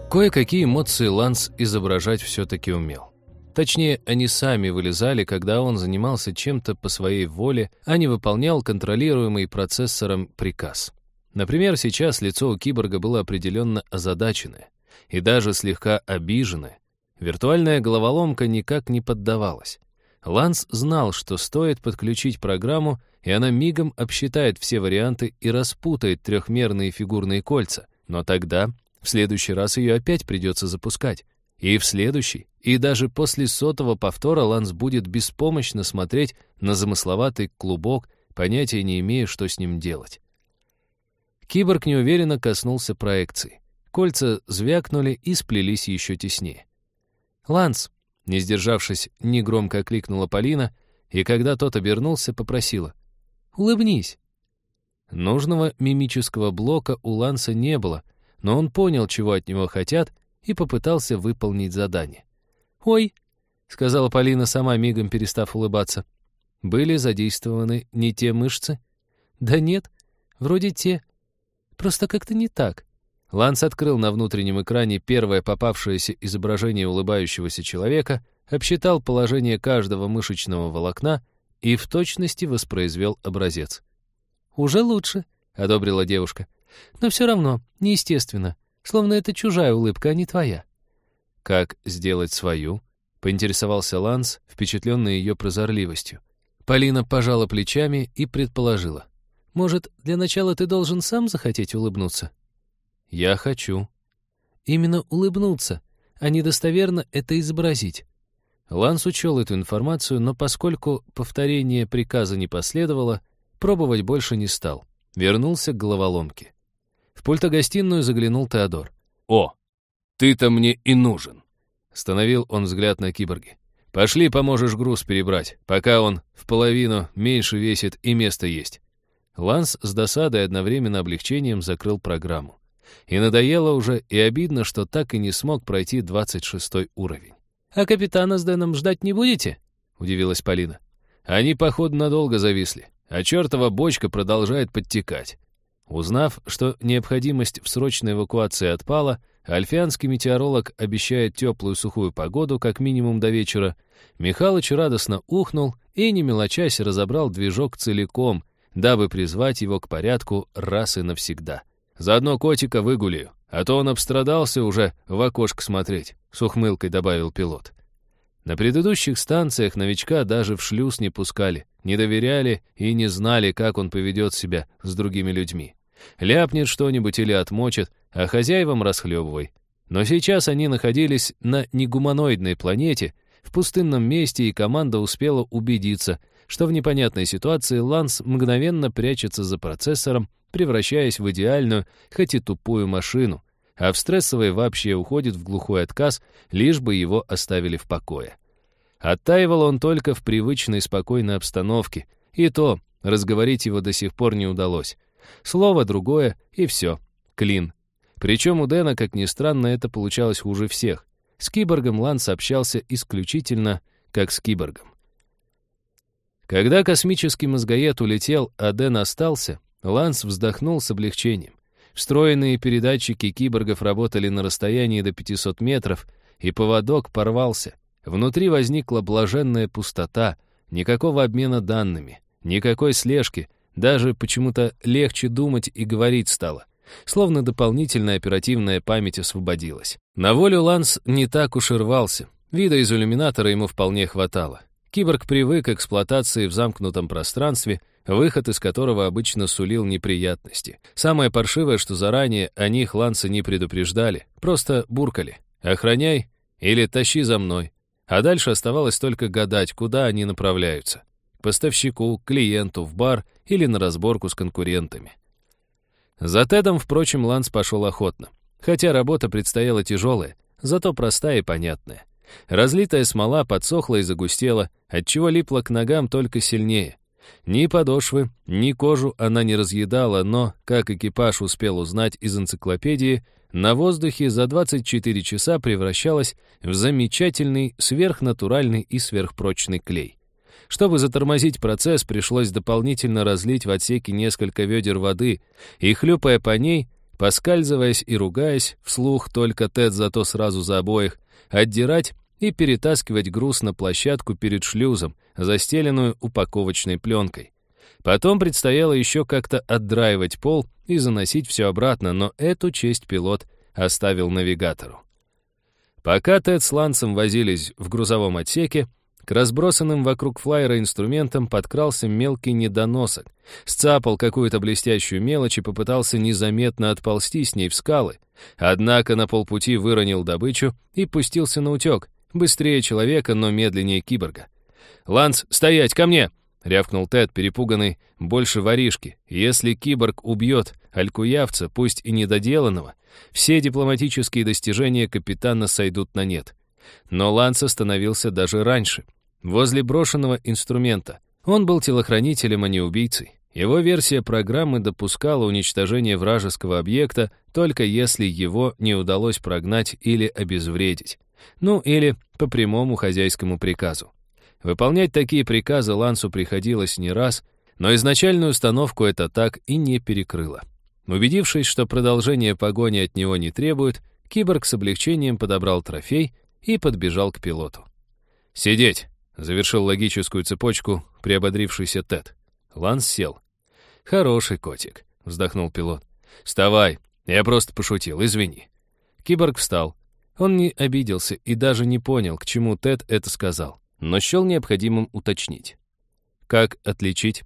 Кое-какие эмоции Ланс изображать все-таки умел. Точнее, они сами вылезали, когда он занимался чем-то по своей воле, а не выполнял контролируемый процессором приказ. Например, сейчас лицо у киборга было определенно озадаченное и даже слегка обиженное. Виртуальная головоломка никак не поддавалась. Ланс знал, что стоит подключить программу, и она мигом обсчитает все варианты и распутает трехмерные фигурные кольца, но тогда в следующий раз ее опять придется запускать. И в следующий, и даже после 100-го повтора Ланс будет беспомощно смотреть на замысловатый клубок, понятия не имея, что с ним делать. Киборг неуверенно коснулся проекции. Кольца звякнули и сплелись еще теснее. «Ланс!» — не сдержавшись, негромко окликнула Полина, и когда тот обернулся, попросила: «Улыбнись!» Нужного мимического блока у Ланса не было, но он понял, чего от него хотят, и попытался выполнить задание. «Ой!» — сказала Полина, сама мигом перестав улыбаться. «Были задействованы не те мышцы?» «Да нет, вроде те. Просто как-то не так». Ланс открыл на внутреннем экране первое попавшееся изображение улыбающегося человека, обсчитал положение каждого мышечного волокна и в точности воспроизвел образец. «Уже лучше», — одобрила девушка. «Но все равно неестественно, словно это чужая улыбка, а не твоя». «Как сделать свою?» — поинтересовался Ланс, впечатленный ее прозорливостью. Полина пожала плечами и предположила: «Может, для начала ты должен сам захотеть улыбнуться?» «Я хочу». «Именно улыбнуться, а недостоверно это изобразить». Ланс учел эту информацию, но поскольку повторение приказа не последовало, пробовать больше не стал. Вернулся к головоломке. В пультогостиную заглянул Теодор. «О, ты-то мне и нужен!» Остановил он взгляд на киборге. «Пошли, поможешь груз перебрать, пока он в половину меньше весит и место есть». Ланс с досадой и одновременно облегчением закрыл программу. И надоело уже, и обидно, что так и не смог пройти 26-й уровень. «А капитана с Дэном ждать не будете?» — удивилась Полина. «Они, походу, надолго зависли, а чертова бочка продолжает подтекать». Узнав, что необходимость в срочной эвакуации отпала, альфианский метеоролог обещает теплую сухую погоду как минимум до вечера, Михалыч радостно ухнул и, не мелочась, разобрал движок целиком, дабы призвать его к порядку раз и навсегда. «Заодно котика выгуляю, а то он обстрадался уже в окошко смотреть», — с ухмылкой добавил пилот. На предыдущих станциях новичка даже в шлюз не пускали, не доверяли и не знали, как он поведет себя с другими людьми. Ляпнет что-нибудь или отмочит, а хозяевам расхлебывай. Но сейчас они находились на негуманоидной планете, в пустынном месте, и команда успела убедиться, что в непонятной ситуации Ланс мгновенно прячется за процессором, превращаясь в идеальную, хоть и тупую машину, а в стрессовой вообще уходит в глухой отказ, лишь бы его оставили в покое. Оттаивал он только в привычной спокойной обстановке, и то разговорить его до сих пор не удалось. Слово другое, и все, клин. Причем у Дэна, как ни странно, это получалось хуже всех. С киборгом Ланс общался исключительно как с киборгом. Когда космический мозгоед улетел, а Дэн остался, Ланс вздохнул с облегчением. Встроенные передатчики киборгов работали на расстоянии до 500 метров, и поводок порвался. Внутри возникла блаженная пустота, никакого обмена данными, никакой слежки, даже почему-то легче думать и говорить стало. Словно дополнительная оперативная память освободилась. На волю Ланс не так уж и рвался. Вида из иллюминатора ему вполне хватало. Киборг привык к эксплуатации в замкнутом пространстве, выход из которого обычно сулил неприятности. Самое паршивое, что заранее о них Ланса не предупреждали, просто буркали: «Охраняй» или «Тащи за мной». А дальше оставалось только гадать, куда они направляются. К поставщику, клиенту, в бар или на разборку с конкурентами. За Тедом, впрочем, Ланс пошел охотно. Хотя работа предстояла тяжелая, зато простая и понятная. Разлитая смола подсохла и загустела, отчего липла к ногам только сильнее. Ни подошвы, ни кожу она не разъедала, но, как экипаж успел узнать из энциклопедии, на воздухе за 24 часа превращалась в замечательный, сверхнатуральный и сверхпрочный клей. Чтобы затормозить процесс, пришлось дополнительно разлить в отсеке несколько ведер воды и, хлюпая по ней, поскальзываясь и ругаясь, вслух только Тед, зато сразу за обоих, отдирать и перетаскивать груз на площадку перед шлюзом, застеленную упаковочной пленкой. Потом предстояло еще как-то отдраивать пол и заносить все обратно, но эту честь пилот оставил навигатору. Пока Тед с Лансом возились в грузовом отсеке, к разбросанным вокруг флайера инструментам подкрался мелкий недоносок, сцапал какую-то блестящую мелочь и попытался незаметно отползти с ней в скалы, однако на полпути выронил добычу и пустился на утек, быстрее человека, но медленнее киборга. «Ланс, стоять, ко мне!» — рявкнул Тед, перепуганный больше воришки. Если киборг убьет алькуявца, пусть и недоделанного, все дипломатические достижения капитана сойдут на нет. Но Ланс остановился даже раньше, возле брошенного инструмента. Он был телохранителем, а не убийцей. Его версия программы допускала уничтожение вражеского объекта, только если его не удалось прогнать или обезвредить. Ну, или по прямому хозяйскому приказу. Выполнять такие приказы Лансу приходилось не раз, но изначальную установку это так и не перекрыло. Убедившись, что продолжение погони от него не требует, киборг с облегчением подобрал трофей и подбежал к пилоту. «Сидеть!» — завершил логическую цепочку приободрившийся Тед. Ланс сел. «Хороший котик», — вздохнул пилот. «Вставай, я просто пошутил, извини». Киборг встал. Он не обиделся и даже не понял, к чему Тед это сказал, но счел необходимым уточнить. «Как отличить?»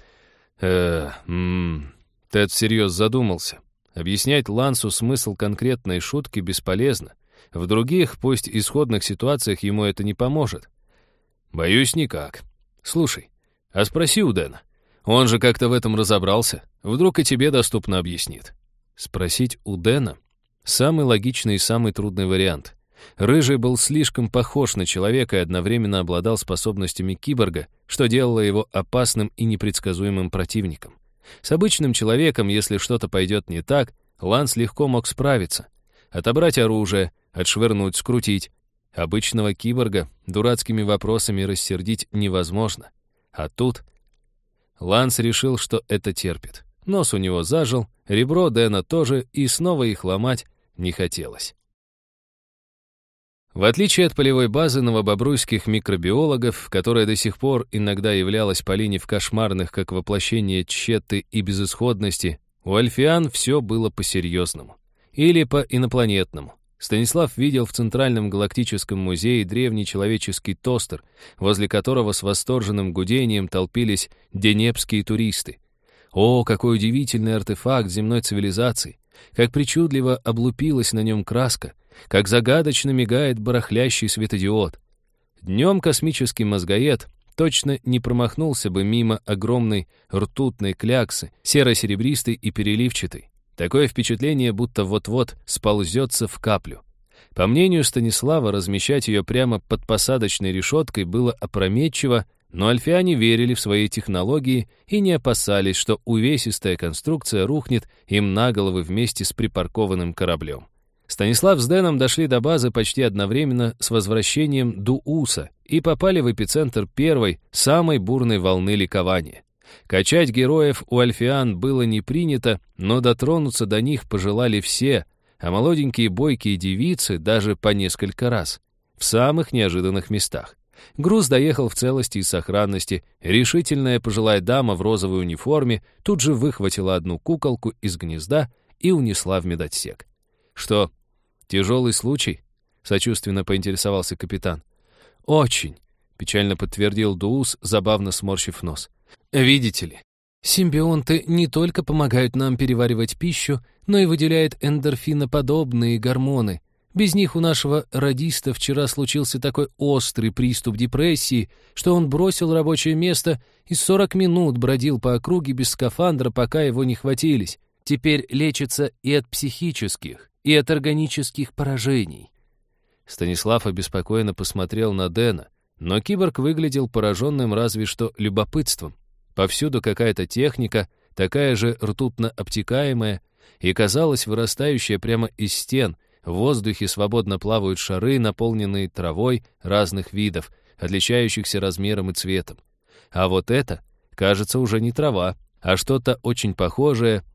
Тед всерьез задумался. Объяснять Лансу смысл конкретной шутки бесполезно. В других, пусть исходных ситуациях ему это не поможет. «Боюсь, никак. Слушай, а спроси у Дэна. Он же как-то в этом разобрался. Вдруг и тебе доступно объяснит». Спросить у Дэна — самый логичный и самый трудный вариант. Рыжий был слишком похож на человека и одновременно обладал способностями киборга, что делало его опасным и непредсказуемым противником. С обычным человеком, если что-то пойдет не так, Ланс легко мог справиться. Отобрать оружие, отшвырнуть, скрутить. Обычного киборга дурацкими вопросами рассердить невозможно. А тут Ланс решил, что это терпит. Нос у него зажил, ребро Дэна тоже, и снова их ломать не хотелось. В отличие от полевой базы новобобруйских микробиологов, которая до сих пор иногда являлась Полине в кошмарных как воплощение тщеты и безысходности, у альфиан все было по-серьезному. Или по-инопланетному. Станислав видел в Центральном галактическом музее древний человеческий тостер, возле которого с восторженным гудением толпились денепские туристы. О, какой удивительный артефакт земной цивилизации! Как причудливо облупилась на нем краска! Как загадочно мигает барахлящий светодиод! Днем космический мозгоед точно не промахнулся бы мимо огромной ртутной кляксы, серо-серебристой и переливчатой. Такое впечатление, будто вот-вот сползется в каплю. По мнению Станислава, размещать ее прямо под посадочной решеткой было опрометчиво, но альфиане верили в свои технологии и не опасались, что увесистая конструкция рухнет им на головы вместе с припаркованным кораблем. Станислав с Дэном дошли до базы почти одновременно с возвращением Дууса и попали в эпицентр первой, самой бурной волны ликования. Качать героев у альфиан было не принято, но дотронуться до них пожелали все, а молоденькие бойкие девицы даже по несколько раз, в самых неожиданных местах. Груз доехал в целости и сохранности, решительная пожилая дама в розовой униформе тут же выхватила одну куколку из гнезда и унесла в медотсек. «Что, тяжелый случай?» — сочувственно поинтересовался капитан. «Очень», — печально подтвердил Дуус, забавно сморщив нос. «Видите ли, симбионты не только помогают нам переваривать пищу, но и выделяют эндорфиноподобные гормоны. Без них у нашего радиста вчера случился такой острый приступ депрессии, что он бросил рабочее место и 40 минут бродил по округе без скафандра, пока его не хватились. Теперь лечится и от психических, и от органических поражений». Станислав обеспокоенно посмотрел на Дэна, но киборг выглядел пораженным разве что любопытством. Повсюду какая-то техника, такая же ртутно-обтекаемая, и, казалось, вырастающая прямо из стен. В воздухе свободно плавают шары, наполненные травой разных видов, отличающихся размером и цветом. А вот это, кажется, уже не трава, а что-то очень похожее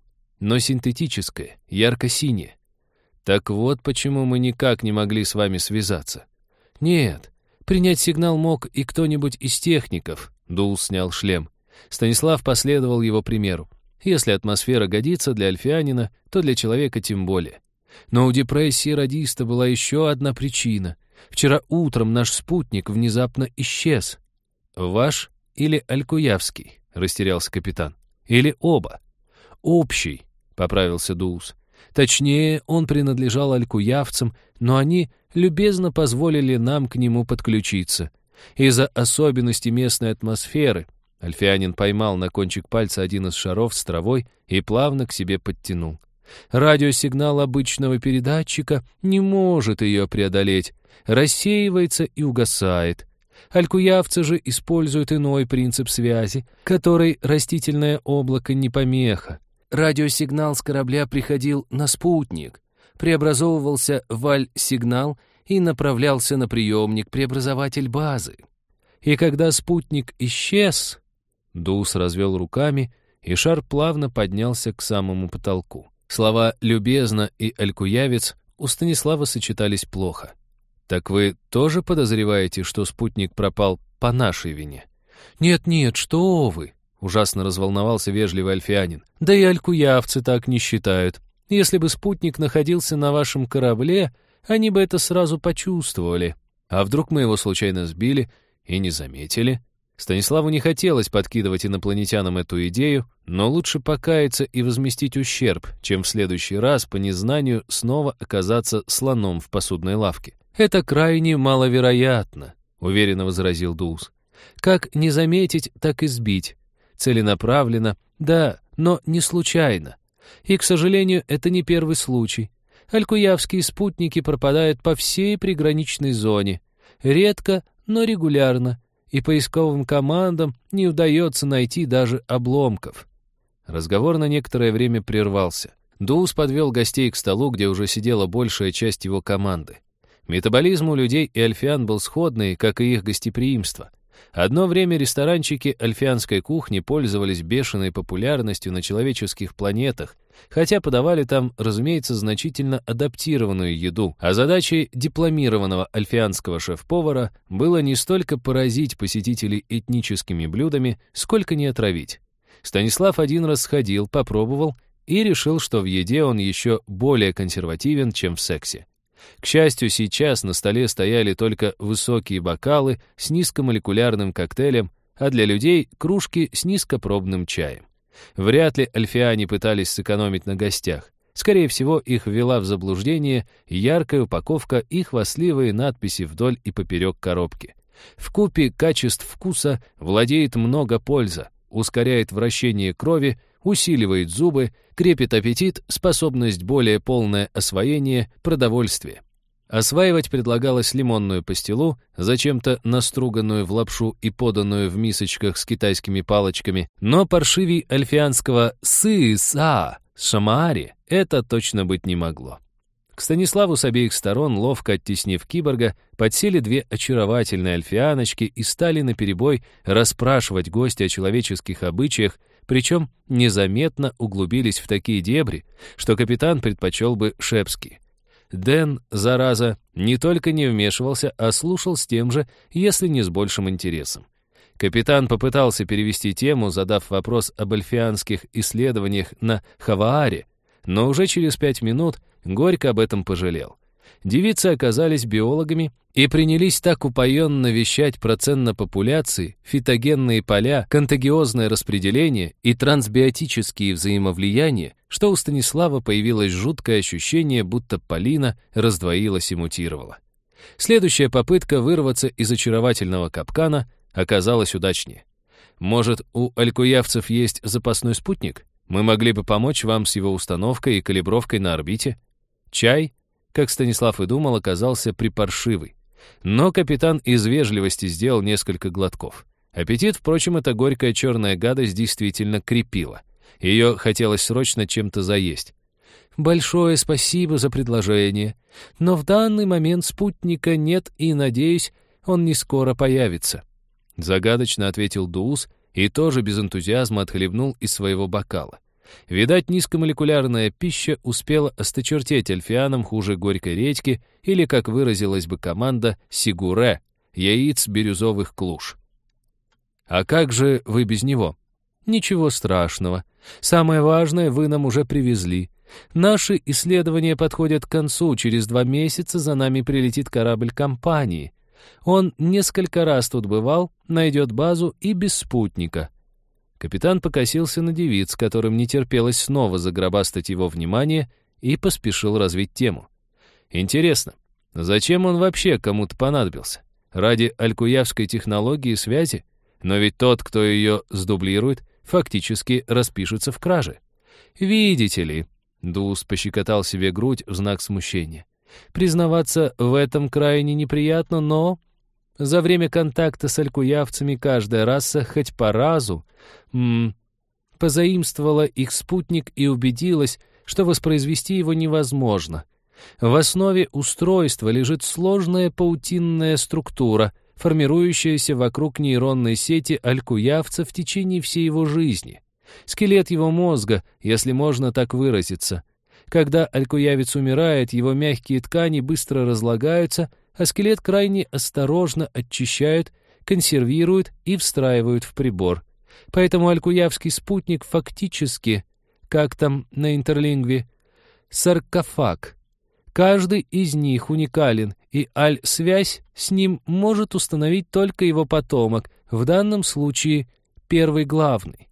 но синтетическое, ярко-синее. Так вот почему мы никак не могли с вами связаться. Нет, принять сигнал мог и кто-нибудь из техников. Дул снял шлем. Станислав последовал его примеру. Если атмосфера годится для альфианина, то для человека тем более. Но у депрессии радиста была еще одна причина. Вчера утром наш спутник внезапно исчез. «Ваш или Алькуявский?» — растерялся капитан. «Или оба?» «Общий», — поправился Дуус. «Точнее, он принадлежал алькуявцам, но они любезно позволили нам к нему подключиться. Из-за особенностей местной атмосферы альфианин поймал на кончик пальца один из шаров с травой и плавно к себе подтянул. Радиосигнал обычного передатчика не может ее преодолеть, рассеивается и угасает. Алькуявцы же используют иной принцип связи, который растительное облако не помеха. Радиосигнал с корабля приходил на спутник, преобразовывался в аль-сигнал и направлялся на приемник-преобразователь базы. И когда спутник исчез, Дуус развел руками, и шар плавно поднялся к самому потолку. Слова «любезно» и «алькуявец» у Станислава сочетались плохо. «Так вы тоже подозреваете, что спутник пропал по нашей вине?» «Нет-нет, что вы!» — ужасно разволновался вежливый альфианин. «Да и алькуявцы так не считают. Если бы спутник находился на вашем корабле, они бы это сразу почувствовали. А вдруг мы его случайно сбили и не заметили?» Станиславу не хотелось подкидывать инопланетянам эту идею, но лучше покаяться и возместить ущерб, чем в следующий раз по незнанию снова оказаться слоном в посудной лавке. «Это крайне маловероятно», — уверенно возразил Дуус. «Как не заметить, так и сбить. Целенаправленно, да, но не случайно. И, к сожалению, это не первый случай. Алькуявские спутники пропадают по всей приграничной зоне. Редко, но регулярно. И поисковым командам не удается найти даже обломков». Разговор на некоторое время прервался. Дуус подвел гостей к столу, где уже сидела большая часть его команды. Метаболизм у людей и альфиан был сходный, как и их гостеприимство. Одно время ресторанчики альфианской кухни пользовались бешеной популярностью на человеческих планетах, хотя подавали там, разумеется, значительно адаптированную еду, а задачей дипломированного альфианского шеф-повара было не столько поразить посетителей этническими блюдами, сколько не отравить. Станислав один раз сходил, попробовал и решил, что в еде он еще более консервативен, чем в сексе. К счастью, сейчас на столе стояли только высокие бокалы с низкомолекулярным коктейлем, а для людей — кружки с низкопробным чаем. Вряд ли альфиане пытались сэкономить на гостях. Скорее всего, их ввела в заблуждение яркая упаковка и хвастливые надписи вдоль и поперек коробки. Вкупе качеств вкуса владеет много пользы, ускоряет вращение крови, усиливает зубы, крепит аппетит, способность более полное освоение, продовольствие. Осваивать предлагалось лимонную пастилу, зачем-то наструганную в лапшу и поданную в мисочках с китайскими палочками, но паршивей альфианского сы-са шамаари это точно быть не могло. К Станиславу с обеих сторон, ловко оттеснив киборга, подсели две очаровательные альфианочки и стали наперебой расспрашивать гостя о человеческих обычаях, причем незаметно углубились в такие дебри, что капитан предпочел бы шепски. Дэн, зараза, не только не вмешивался, а слушал с тем же, если не с большим интересом. Капитан попытался перевести тему, задав вопрос об альфианских исследованиях на Хавааре, но уже через 5 минут горько об этом пожалел. Девицы оказались биологами и принялись так упоенно вещать про ценнопопуляции, фитогенные поля, контагиозное распределение и трансбиотические взаимовлияния, что у Станислава появилось жуткое ощущение, будто Полина раздвоилась и мутировала. Следующая попытка вырваться из очаровательного капкана оказалась удачнее. «Может, у алькуявцев есть запасной спутник? Мы могли бы помочь вам с его установкой и калибровкой на орбите?» Чай, как Станислав и думал, оказался припаршивый. Но капитан из вежливости сделал несколько глотков. Аппетит, впрочем, эта горькая черная гадость действительно крепила. Ее хотелось срочно чем-то заесть. «Большое спасибо за предложение, но в данный момент спутника нет и, надеюсь, он не скоро появится», — загадочно ответил Дуус и тоже без энтузиазма отхлебнул из своего бокала. Видать, низкомолекулярная пища успела осточертеть альфианам хуже горькой редьки или, как выразилась бы команда, сигуре, яиц бирюзовых клуш. «А как же вы без него?» «Ничего страшного. Самое важное вы нам уже привезли. Наши исследования подходят к концу. Через 2 месяца за нами прилетит корабль компании. Он несколько раз тут бывал, найдет базу и без спутника». Капитан покосился на девиц, которым не терпелось снова загробастать его внимание, и поспешил развить тему. «Интересно, зачем он вообще кому-то понадобился? Ради алькуявской технологии связи? Но ведь тот, кто ее сдублирует, фактически распишется в краже. Видите ли, Дус пощекотал себе грудь в знак смущения. Признаваться в этом крайне неприятно, но за время контакта с алькуявцами каждая раса хоть по разу позаимствовала их спутник и убедилась, что воспроизвести его невозможно. В основе устройства лежит сложная паутинная структура, формирующаяся вокруг нейронной сети алькуявца в течение всей его жизни. Скелет его мозга, если можно так выразиться. Когда алькуявец умирает, его мягкие ткани быстро разлагаются, а скелет крайне осторожно очищают, консервируют и встраивают в прибор. Поэтому алькуявский спутник фактически, как там на интерлингве, саркофаг. Каждый из них уникален, и аль-связь с ним может установить только его потомок, в данном случае первый главный.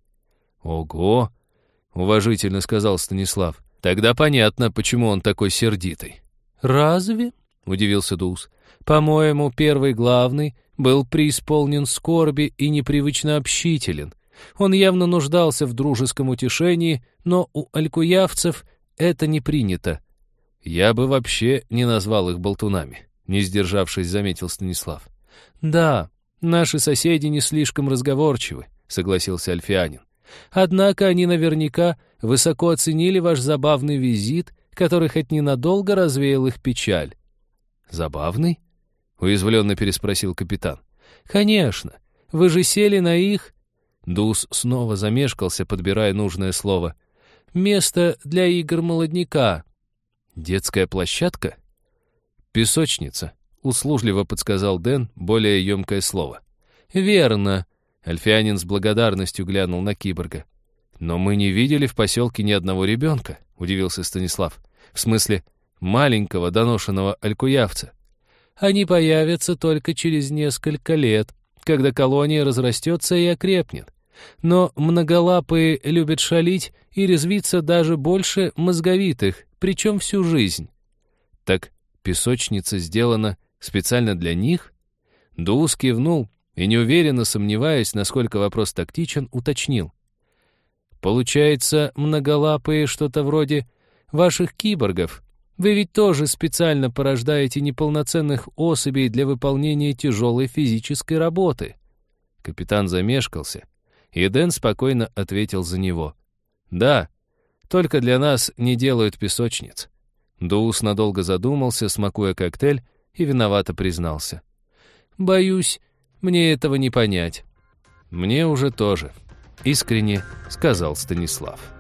«Ого!» — уважительно сказал Станислав. «Тогда понятно, почему он такой сердитый». «Разве?» — удивился Дус. «По-моему, первый главный был преисполнен скорби и непривычно общителен. Он явно нуждался в дружеском утешении, но у алькуявцев это не принято». «Я бы вообще не назвал их болтунами», — не сдержавшись, заметил Станислав. «Да, наши соседи не слишком разговорчивы», — согласился альфианин. «Однако они наверняка высоко оценили ваш забавный визит, который хоть ненадолго развеял их печаль». «Забавный?» — уязвленно переспросил капитан. «Конечно. Вы же сели на их...» Дус снова замешкался, подбирая нужное слово. «Место для игр молодняка». «Детская площадка?» «Песочница», — услужливо подсказал Дэн более емкое слово. «Верно», — альфианин с благодарностью глянул на киборга. «Но мы не видели в поселке ни одного ребенка», — удивился Станислав. «В смысле, маленького доношенного алькуявца». «Они появятся только через несколько лет, когда колония разрастется и окрепнет. Но многолапые любят шалить и резвиться даже больше мозговитых, причем всю жизнь». «Так песочница сделана специально для них?» Дус кивнул и, неуверенно сомневаясь, насколько вопрос тактичен, уточнил. «Получается, многолапые что-то вроде ваших киборгов. Вы ведь тоже специально порождаете неполноценных особей для выполнения тяжелой физической работы». Капитан замешкался, и Дэн спокойно ответил за него. «Да, только для нас не делают песочниц». Дус надолго задумался, смакуя коктейль, и виновато признался. «Боюсь, мне этого не понять». «Мне уже тоже», — искренне сказал Станислав.